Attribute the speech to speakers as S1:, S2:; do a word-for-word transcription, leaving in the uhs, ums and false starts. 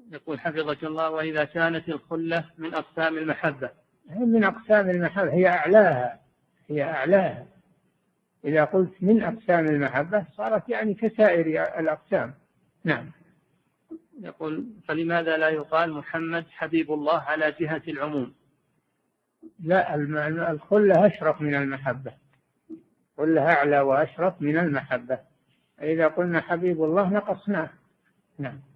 S1: يقول حفظك الله: وإذا كانت الخلة من أقسام المحبة؟
S2: هي من أقسام المحبة، هي أعلاها، هي أعلاها. إذا قلت من أقسام المحبة صارت يعني كسائر الأقسام. نعم.
S1: يقول: فلماذا لا يقال محمد حبيب الله على جهة العموم؟
S2: لا، الخلة أشرف من المحبة، خلة أعلى وأشرف من المحبة. إذا قلنا حبيب الله نقصناه. نعم.